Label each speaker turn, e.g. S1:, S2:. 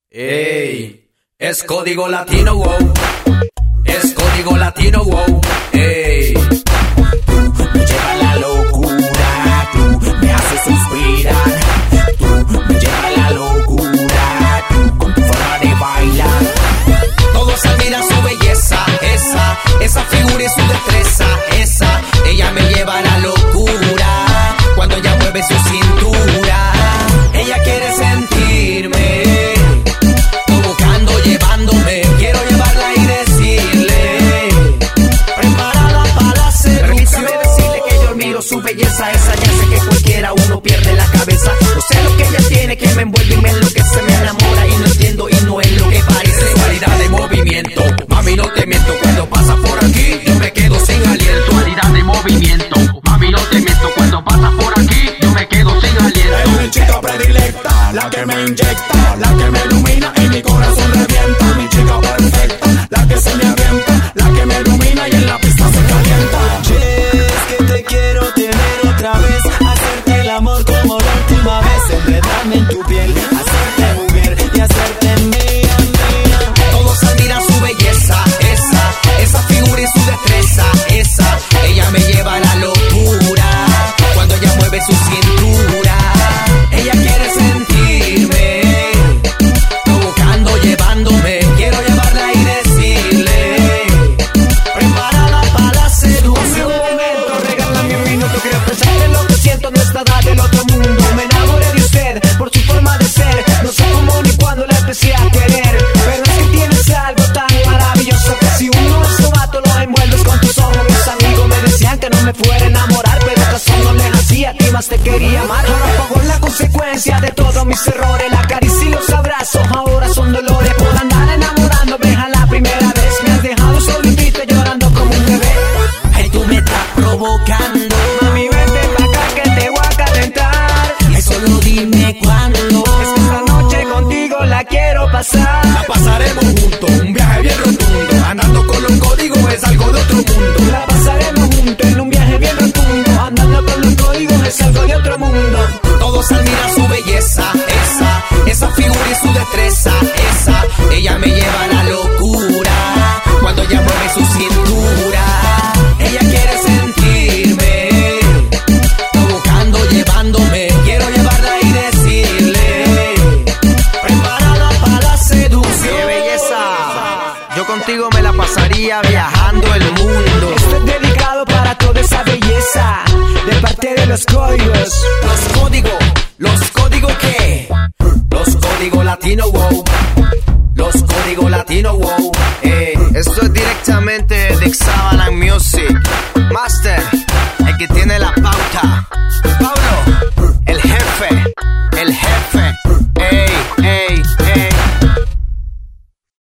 S1: Ey, es código latino, wow. Es código latino, wow. Ey,
S2: tú me llevas a la locura, tú me haces suspirar, tú me llevas a la locura, tú con tu forma de bailar.
S1: todos admiran su belleza, esa figura y su destreza, ella me lleva a la locura, cuando ella mueve su cintura, ella quiere sentirme, provocando, llevándome, quiero llevarla y decirle, preparada para la seducción.
S2: Permítame decirle que yo admiro su belleza, esa ya sé que cualquiera uno pierde la cabeza. No sé lo que ella tiene que me envuelve y me enloquece, me enamora y no entiendo y no es lo que parece.
S1: Dualidad de movimiento, mami no te miento, cuando pasa por aquí yo me quedo sin aliento.
S3: Dualidad de movimiento, mami no te miento, cuando pasa por aquí yo me quedo sin aliento.
S4: Es mi chica predilecta, la que me inyecta, la que me ilumina y mi corazón revienta. Mi chica perfecta, la que se me avienta, la que me ilumina y en la pista se calienta.
S5: Es que te quiero tener otra vez, hacerte el amor como la última vez, enredarme en tu piel, hacerte mujer y hacerte mía, mía.
S1: Todos admiran su belleza, esa figura y su destreza, ella me lleva a la locura, cuando ella mueve su cintura, ella quiere sentirme, provocando, llevándome, quiero llevarla y decirle, preparada para la seducción.
S2: Un momento, regálame un minuto, quiero pensar en lo que siento, no está dada del otro mundo. Me enamoré de usted por su forma de ser, no sé cómo ni cuándo la empecé a querer, pero es que tienes algo tan maravilloso que si uno es novato lo envuelves con tus ojos. Mis amigos me decían que no me fuera a enamorar, pero caso no les hacía, a ti más te quería amar. Ahora pago la consecuencia de todos mis errores, la caricia y los abrazos ahora son dolores por andar enamorándome a la primera vez. Me has dejado solitito llorando como un bebé.
S1: Ay, tú me estás provocando,
S2: Mami, vente pa' acá que te voy a calentar.
S1: ay, solo dime cuándo,
S2: Es que esta noche contigo la quiero pasar.
S1: la pasaremos juntos, un viaje bien rotundo, andando con los códigos es algo de otro mundo.
S2: La pasaremos juntos en un viaje bien rotundo, andando con los códigos es algo de otro mundo.
S1: Todos admiran su belleza, esa figura y su destreza, ella me lleva a la locura, cuando ella mueve su cintura, ella quiere sentirme, provocando, llevándome, quiero llevarla y decirle, preparada para la seducción.
S2: ¡Qué belleza!
S1: Yo contigo me la pasaría viajando el mundo.
S2: Esto es dedicado para toda esa belleza, de parte de los códigos.
S1: ¿Los códigos qué? Los códigos latino, wow. Los códigos latino, wow. Esto es directamente de Xavalan Music. Master, el que tiene la pauta. Pablo, el jefe.